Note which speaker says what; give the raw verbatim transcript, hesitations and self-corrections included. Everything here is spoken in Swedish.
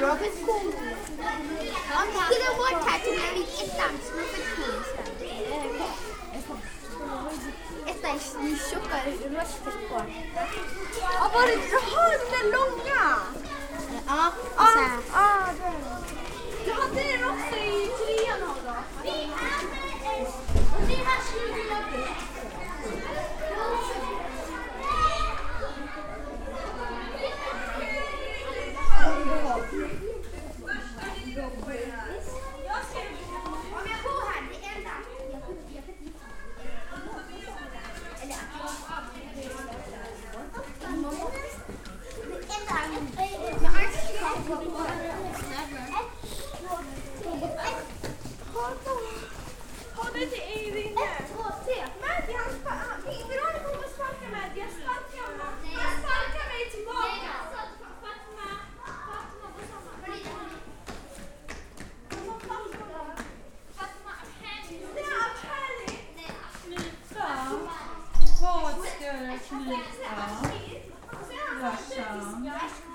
Speaker 1: Robert Cool. Om det skulle vara här till när vi gick ettan så var det Cool. Ettan är tjockare, du måste förstå.
Speaker 2: Ja, var det, jaha, den där långa!
Speaker 1: Ja,
Speaker 2: Ja, ja, den. Du hade den också i trean då? Och det här skulle jag bli. Har du till Eirin? ett, två, tre. Maddie, han sparkar. Veronica kommer att sparka Maddie. Jag sparkar mig. Jag sparkar mig tillbaka. Fatma. Fatma, vad sa man? Fatma, härligt. Det är härligt.
Speaker 3: Knyta. Vad ska jag knyta? Larsa.